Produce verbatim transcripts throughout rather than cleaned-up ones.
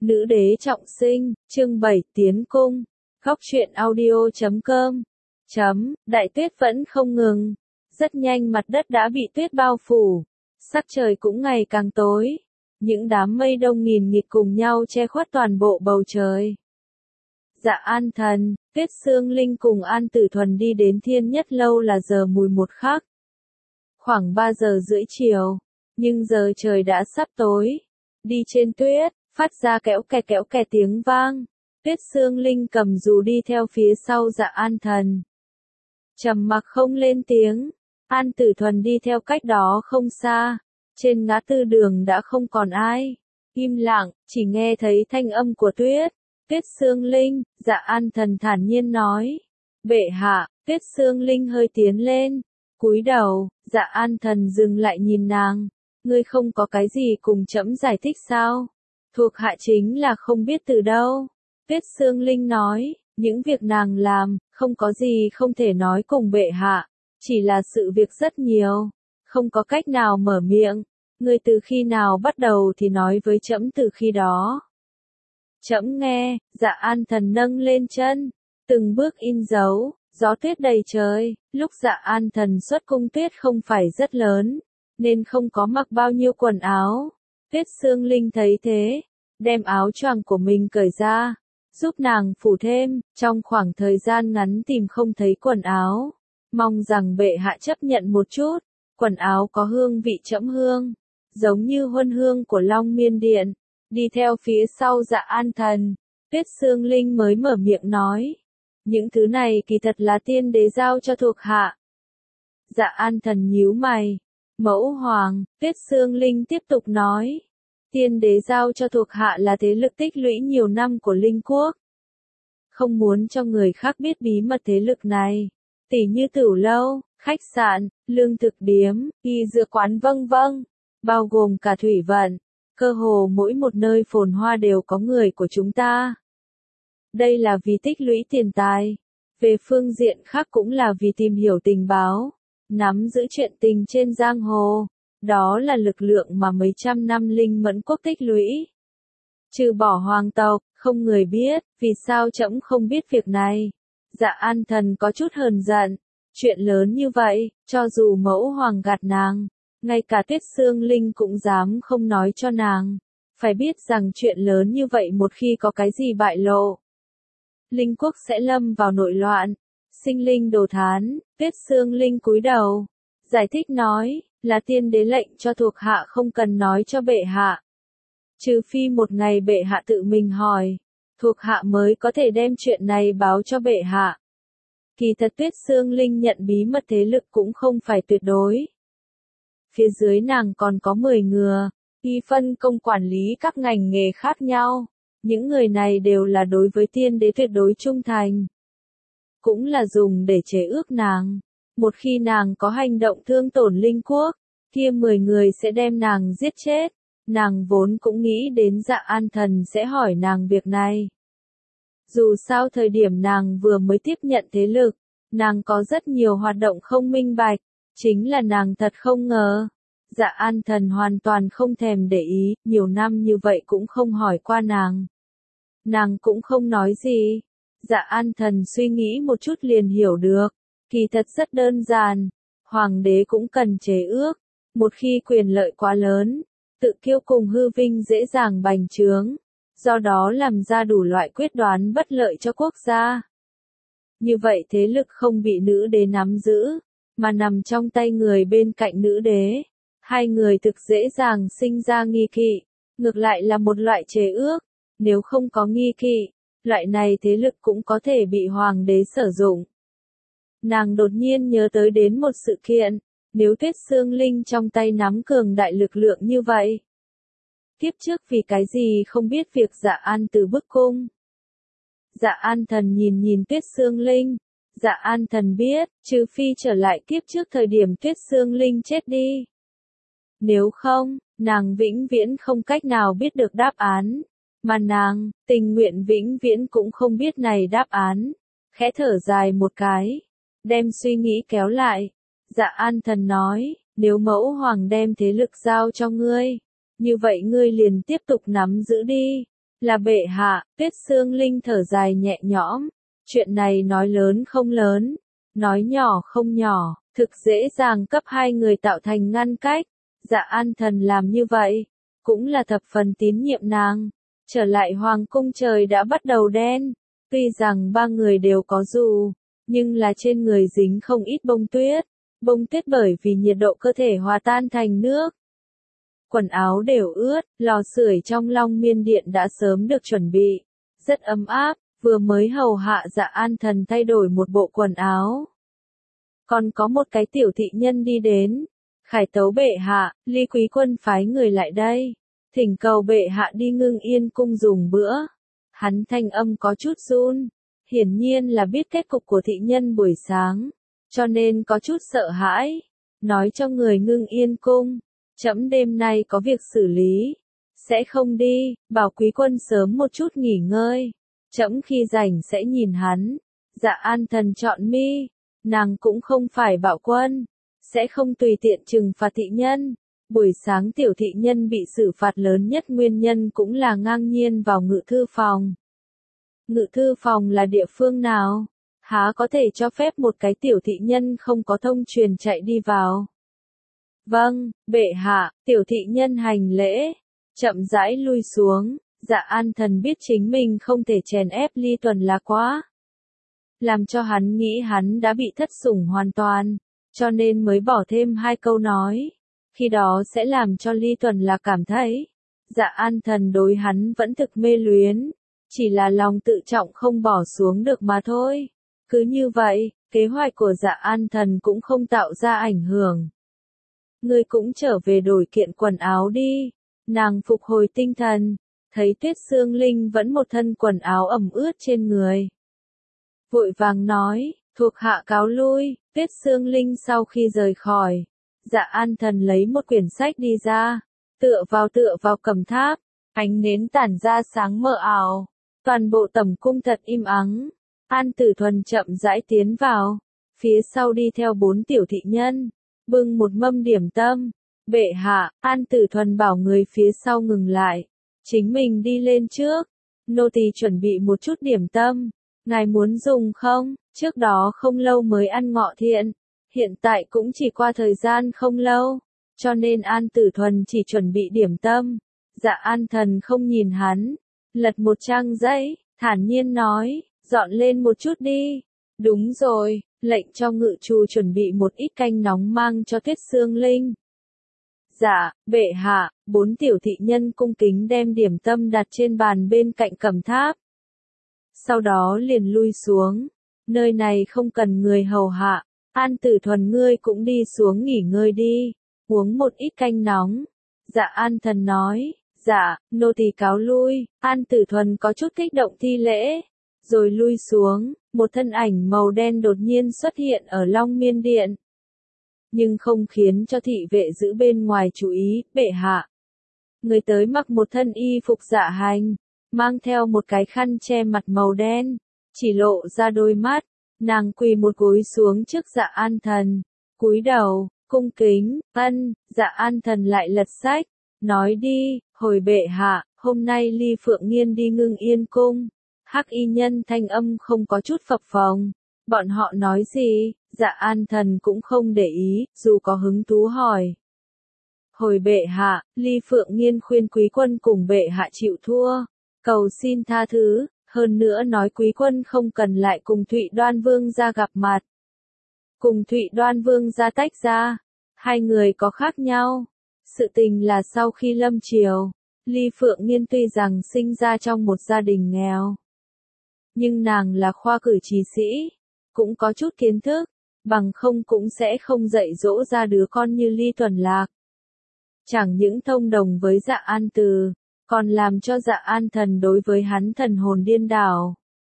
Nữ đế trọng sinh, chương bảy tiến cung, góc truyện audio chấm com. Chấm, đại tuyết vẫn không ngừng. Rất nhanh mặt đất đã bị tuyết bao phủ. Sắc trời cũng ngày càng tối. Những đám mây đông nghìn nghịt cùng nhau che khuất toàn bộ bầu trời. Dạ An Thần, Tuyết Sương Linh cùng An Tử Thuần đi đến Thiên Nhất Lâu là giờ mùi một khắc. Khoảng ba giờ rưỡi chiều, nhưng giờ trời đã sắp tối. Đi trên tuyết, phát ra kéo kè kéo kè tiếng vang. Tuyết Sương Linh cầm dù đi theo phía sau Dạ An Thần. Trầm mặc không lên tiếng. An Tử Thuần đi theo cách đó không xa. Trên ngã tư đường đã không còn ai. Im lặng, chỉ nghe thấy thanh âm của tuyết. Tuyết Sương Linh, Dạ An Thần thản nhiên nói. Bệ hạ. Tuyết Sương Linh hơi tiến lên. Cúi đầu, Dạ An Thần dừng lại nhìn nàng. Ngươi không có cái gì cùng trẫm giải thích sao? Thuộc hạ chính là không biết từ đâu. Tuyết Sương Linh nói, những việc nàng làm, không có gì không thể nói cùng bệ hạ. Chỉ là sự việc rất nhiều. Không có cách nào mở miệng. Ngươi từ khi nào bắt đầu thì nói với trẫm từ khi đó. Trẫm nghe, Dạ An Thần nâng lên chân. Từng bước in dấu, gió tuyết đầy trời. Lúc Dạ An Thần xuất cung tuyết không phải rất lớn. Nên không có mặc bao nhiêu quần áo. Tuyết Sương Linh thấy thế. Đem áo choàng của mình cởi ra. Giúp nàng phủ thêm. Trong khoảng thời gian ngắn tìm không thấy quần áo. Mong rằng bệ hạ chấp nhận một chút. Quần áo có hương vị trẫm hương. Giống như huân hương của Long Miên Điện. Đi theo phía sau Dạ An Thần. Tuyết Sương Linh mới mở miệng nói. Những thứ này kỳ thật là tiên đế giao cho thuộc hạ. Dạ An Thần nhíu mày. Mẫu hoàng, Tuyết Sương Linh tiếp tục nói. Tiên đế giao cho thuộc hạ là thế lực tích lũy nhiều năm của Linh Quốc. Không muốn cho người khác biết bí mật thế lực này. Tỉ như tửu lâu, khách sạn, lương thực điếm, y dược quán vân vân. Bao gồm cả thủy vận. Cơ hồ mỗi một nơi phồn hoa đều có người của chúng ta. Đây là vì tích lũy tiền tài. Về phương diện khác cũng là vì tìm hiểu tình báo. Nắm giữ chuyện tình trên giang hồ. Đó là lực lượng mà mấy trăm năm Linh Mẫn Quốc tích lũy. Trừ bỏ hoàng tộc, không người biết, vì sao trẫm không biết việc này. Dạ An Thần có chút hờn giận. Chuyện lớn như vậy, cho dù mẫu hoàng gạt nàng, ngay cả Tuyết Sương Linh cũng dám không nói cho nàng. Phải biết rằng chuyện lớn như vậy một khi có cái gì bại lộ, Linh Quốc sẽ lâm vào nội loạn. Sinh linh đồ thán, Tuyết Sương Linh cúi đầu. Giải thích nói, là tiên đế lệnh cho thuộc hạ không cần nói cho bệ hạ. Trừ phi một ngày bệ hạ tự mình hỏi, thuộc hạ mới có thể đem chuyện này báo cho bệ hạ. Kỳ thật Tuyết Sương Linh nhận bí mật thế lực cũng không phải tuyệt đối. Phía dưới nàng còn có mười người, y phân công quản lý các ngành nghề khác nhau. Những người này đều là đối với tiên đế tuyệt đối trung thành. Cũng là dùng để chế ước nàng. Một khi nàng có hành động thương tổn Linh Quốc, kia mười người sẽ đem nàng giết chết. Nàng vốn cũng nghĩ đến Dạ An Thần sẽ hỏi nàng việc này. Dù sao thời điểm nàng vừa mới tiếp nhận thế lực, nàng có rất nhiều hoạt động không minh bạch. Chính là nàng thật không ngờ. Dạ An Thần hoàn toàn không thèm để ý, nhiều năm như vậy cũng không hỏi qua nàng. Nàng cũng không nói gì. Dạ An Thần suy nghĩ một chút liền hiểu được. Kỳ thật rất đơn giản. Hoàng đế cũng cần chế ước. Một khi quyền lợi quá lớn, tự kiêu cùng hư vinh dễ dàng bành trướng. Do đó làm ra đủ loại quyết đoán bất lợi cho quốc gia. Như vậy thế lực không bị nữ đế nắm giữ, mà nằm trong tay người bên cạnh nữ đế. Hai người thực dễ dàng sinh ra nghi kỵ. Ngược lại là một loại chế ước. Nếu không có nghi kỵ, loại này thế lực cũng có thể bị hoàng đế sử dụng. Nàng đột nhiên nhớ tới đến một sự kiện. Nếu Tuyết Sương Linh trong tay nắm cường đại lực lượng như vậy, tiếp trước vì cái gì không biết việc Dạ An từ bức cung. Dạ An Thần nhìn nhìn Tuyết Sương Linh. Dạ An Thần biết, trừ phi trở lại kiếp trước thời điểm Tuyết Sương Linh chết đi. Nếu không, nàng vĩnh viễn không cách nào biết được đáp án. Mà nàng, tình nguyện vĩnh viễn cũng không biết này đáp án. Khẽ thở dài một cái. Đem suy nghĩ kéo lại. Dạ An Thần nói, nếu mẫu hoàng đem thế lực giao cho ngươi, như vậy ngươi liền tiếp tục nắm giữ đi. Là bệ hạ, Tuyết Sương Linh thở dài nhẹ nhõm. Chuyện này nói lớn không lớn, nói nhỏ không nhỏ, thực dễ dàng cấp hai người tạo thành ngăn cách. Dạ An Thần làm như vậy, cũng là thập phần tín nhiệm nàng. Trở lại hoàng cung trời đã bắt đầu đen, tuy rằng ba người đều có dù, nhưng là trên người dính không ít bông tuyết. Bông tuyết bởi vì nhiệt độ cơ thể hòa tan thành nước. Quần áo đều ướt, lò sưởi trong Long Miên Điện đã sớm được chuẩn bị, rất ấm áp, vừa mới hầu hạ Dạ An Thần thay đổi một bộ quần áo. Còn có một cái tiểu thị nhân đi đến, khải tấu bệ hạ, Ly Quý Quân phái người lại đây, thỉnh cầu bệ hạ đi Ngưng Yên cung dùng bữa. Hắn thanh âm có chút run, hiển nhiên là biết kết cục của thị nhân buổi sáng, cho nên có chút sợ hãi, nói cho người Ngưng Yên cung, trẫm đêm nay có việc xử lý, sẽ không đi, bảo Quý Quân sớm một chút nghỉ ngơi, trẫm khi rảnh sẽ nhìn hắn. Dạ An Thần chọn mi, nàng cũng không phải bạo quân, sẽ không tùy tiện trừng phạt thị nhân. Buổi sáng tiểu thị nhân bị xử phạt lớn nhất nguyên nhân cũng là ngang nhiên vào ngự thư phòng. Ngự thư phòng là địa phương nào? Há có thể cho phép một cái tiểu thị nhân không có thông truyền chạy đi vào? Vâng, bệ hạ, tiểu thị nhân hành lễ, chậm rãi lui xuống. Dạ An Thần biết chính mình không thể chèn ép Ly Tuần Lạc quá, làm cho hắn nghĩ hắn đã bị thất sủng hoàn toàn, cho nên mới bỏ thêm hai câu nói. Khi đó sẽ làm cho Ly Tuần Lạc cảm thấy, Dạ An Thần đối hắn vẫn thực mê luyến, chỉ là lòng tự trọng không bỏ xuống được mà thôi. Cứ như vậy, kế hoạch của Dạ An Thần cũng không tạo ra ảnh hưởng. Ngươi cũng trở về đổi kiện quần áo đi. Nàng phục hồi tinh thần, thấy Tuyết Sương Linh vẫn một thân quần áo ẩm ướt trên người. Vội vàng nói, thuộc hạ cáo lui. Tuyết Sương Linh sau khi rời khỏi, Dạ An Thần lấy một quyển sách đi ra, tựa vào tựa vào cầm tháp, ánh nến tản ra sáng mờ ảo, toàn bộ tẩm cung thật im ắng. An Tử Thuần chậm rãi tiến vào, phía sau đi theo bốn tiểu thị nhân, bưng một mâm điểm tâm. Bệ hạ, An Tử Thuần bảo người phía sau ngừng lại, chính mình đi lên trước. Nô tỳ chuẩn bị một chút điểm tâm, ngài muốn dùng không? Trước đó không lâu mới ăn ngọ thiện, hiện tại cũng chỉ qua thời gian không lâu, cho nên An Tử Thuần chỉ chuẩn bị điểm tâm. Dạ An Thần không nhìn hắn, lật một trang giấy, thản nhiên nói, dọn lên một chút đi. Đúng rồi, lệnh cho ngự trù chuẩn bị một ít canh nóng mang cho Tuyết Sương Linh. Dạ, bệ hạ. Bốn tiểu thị nhân cung kính đem điểm tâm đặt trên bàn bên cạnh cầm tháp. Sau đó liền lui xuống, nơi này không cần người hầu hạ, An Tử Thuần ngươi cũng đi xuống nghỉ ngơi đi, uống một ít canh nóng. Dạ An Thần nói, dạ, nô tỳ cáo lui. An Tử Thuần có chút kích động thi lễ, rồi lui xuống. Một thân ảnh màu đen đột nhiên xuất hiện ở Long Miên Điện, nhưng không khiến cho thị vệ giữ bên ngoài chú ý. Bệ hạ, người tới mặc một thân y phục dạ hành, mang theo một cái khăn che mặt màu đen, chỉ lộ ra đôi mắt. Nàng quỳ một gối xuống trước Dạ An Thần, cúi đầu, cung kính. Ân. Dạ An Thần lại lật sách, nói đi. Hồi bệ hạ, hôm nay Ly Phượng Nghiên đi Ngưng Yên cung. Hắc y nhân thanh âm không có chút phập phồng. Bọn họ nói gì? Dạ An Thần cũng không để ý, dù có hứng thú hỏi. Hồi bệ hạ, Ly Phượng Nghiên khuyên Quý Quân cùng bệ hạ chịu thua, cầu xin tha thứ, hơn nữa nói Quý Quân không cần lại cùng Thụy Đoan Vương gia gặp mặt. Cùng Thụy Đoan Vương gia tách ra, hai người có khác nhau. Sự tình là sau khi lâm triều, Ly Phượng Nghiên tuy rằng sinh ra trong một gia đình nghèo, nhưng nàng là khoa cử trí sĩ, cũng có chút kiến thức, bằng không cũng sẽ không dạy dỗ ra đứa con như Ly Tuần Lạc. Chẳng những thông đồng với Dạ An Từ, còn làm cho Dạ An Thần đối với hắn thần hồn điên đảo.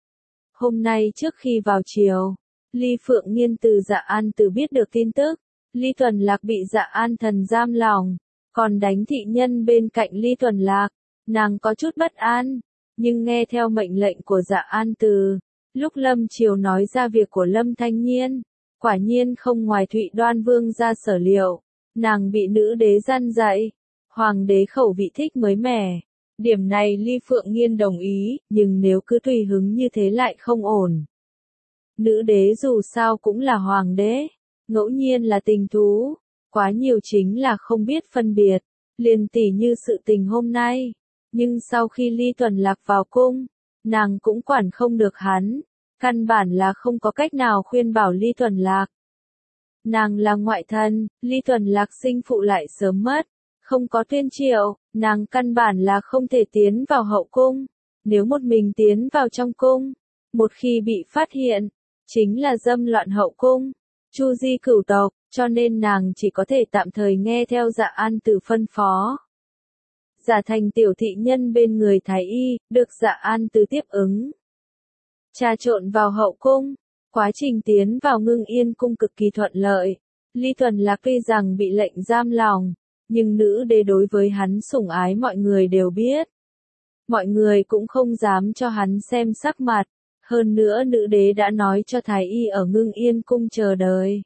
Hôm nay trước khi vào triều, Ly Phượng Nghiên từ Dạ An Từ biết được tin tức, Ly Tuần Lạc bị Dạ An Thần giam lòng, còn đánh thị nhân bên cạnh Ly Tuần Lạc. Nàng có chút bất an, nhưng nghe theo mệnh lệnh của Dạ An Từ, lúc lâm triều nói ra việc của Lâm Thanh Nhiên, quả nhiên không ngoài Thụy Đoan Vương gia sở liệu. Nàng bị nữ đế gian dạy, hoàng đế khẩu vị thích mới mẻ, Điểm này Ly Phượng Nghiên đồng ý, nhưng nếu cứ tùy hứng như thế lại không ổn. Nữ đế dù sao cũng là hoàng đế, ngẫu nhiên là tình thú, quá nhiều chính là không biết phân biệt, liền tỉ như sự tình hôm nay. Nhưng sau khi Ly Tuần Lạc vào cung, nàng cũng quản không được hắn, căn bản là không có cách nào khuyên bảo Ly Tuần Lạc. Nàng là ngoại thân, Ly Tuần Lạc sinh phụ lại sớm mất, không có tuyên triệu, nàng căn bản là không thể tiến vào hậu cung. Nếu một mình tiến vào trong cung, một khi bị phát hiện, chính là dâm loạn hậu cung, chu di cửu tộc, cho nên nàng chỉ có thể tạm thời nghe theo Dạ An Từ phân phó. Giả thành tiểu thị nhân bên người thái y, được Dạ An Từ tiếp ứng. Trà trộn vào hậu cung, quá trình tiến vào Ngưng Yên cung cực kỳ thuận lợi. Ly Tuần Lạc tuy rằng bị lệnh giam lòng, nhưng nữ đế đối với hắn sủng ái mọi người đều biết. Mọi người cũng không dám cho hắn xem sắc mặt, hơn nữa nữ đế đã nói cho thái y ở Ngưng Yên cung chờ đợi.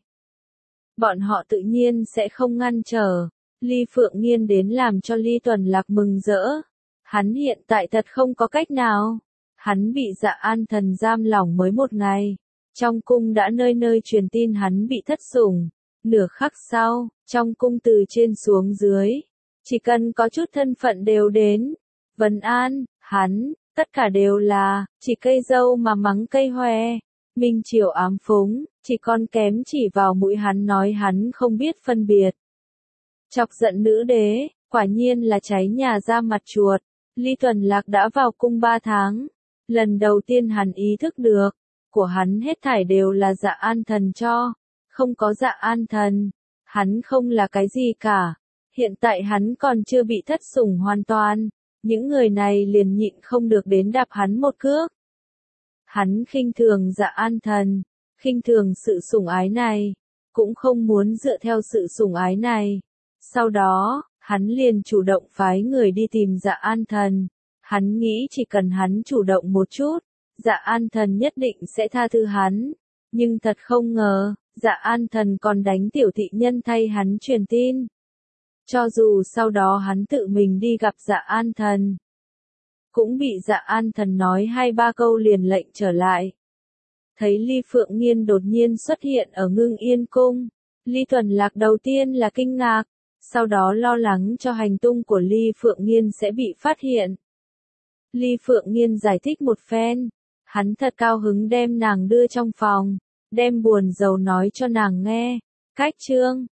Bọn họ tự nhiên sẽ không ngăn trở. Ly Phượng Nghiên đến làm cho Ly Tuần Lạc mừng rỡ. Hắn hiện tại thật không có cách nào. Hắn bị Dạ An Thần giam lỏng mới một ngày. Trong cung đã nơi nơi truyền tin hắn bị thất sủng. Nửa khắc sau, trong cung từ trên xuống dưới, chỉ cần có chút thân phận đều đến. Vân An, hắn, tất cả đều là, chỉ cây dâu mà mắng cây hoè. Minh Triều ám phúng, chỉ còn kém chỉ vào mũi hắn nói hắn không biết phân biệt. Chọc giận nữ đế, quả nhiên là cháy nhà ra mặt chuột. Ly Tuần Lạc đã vào cung ba tháng. Lần đầu tiên hắn ý thức được, của hắn hết thảy đều là Dạ An Thần cho. Không có Dạ An Thần, hắn không là cái gì cả. Hiện tại hắn còn chưa bị thất sủng hoàn toàn. Những người này liền nhịn không được đến đạp hắn một cước. Hắn khinh thường Dạ An Thần, khinh thường sự sủng ái này, cũng không muốn dựa theo sự sủng ái này. Sau đó, hắn liền chủ động phái người đi tìm Dạ An Thần. Hắn nghĩ chỉ cần hắn chủ động một chút, Dạ An Thần nhất định sẽ tha thứ hắn. Nhưng thật không ngờ, Dạ An Thần còn đánh tiểu thị nhân thay hắn truyền tin. Cho dù sau đó hắn tự mình đi gặp Dạ An Thần, cũng bị Dạ An Thần nói hai ba câu liền lệnh trở lại. Thấy Ly Phượng Nghiên đột nhiên xuất hiện ở Ngưng Yên cung, Ly Tuần Lạc đầu tiên là kinh ngạc, sau đó lo lắng cho hành tung của Ly Phượng Nghiên sẽ bị phát hiện. Ly Phượng Nghiên giải thích một phen, hắn thật cao hứng đem nàng đưa trong phòng, đem buồn rầu nói cho nàng nghe. Cách chương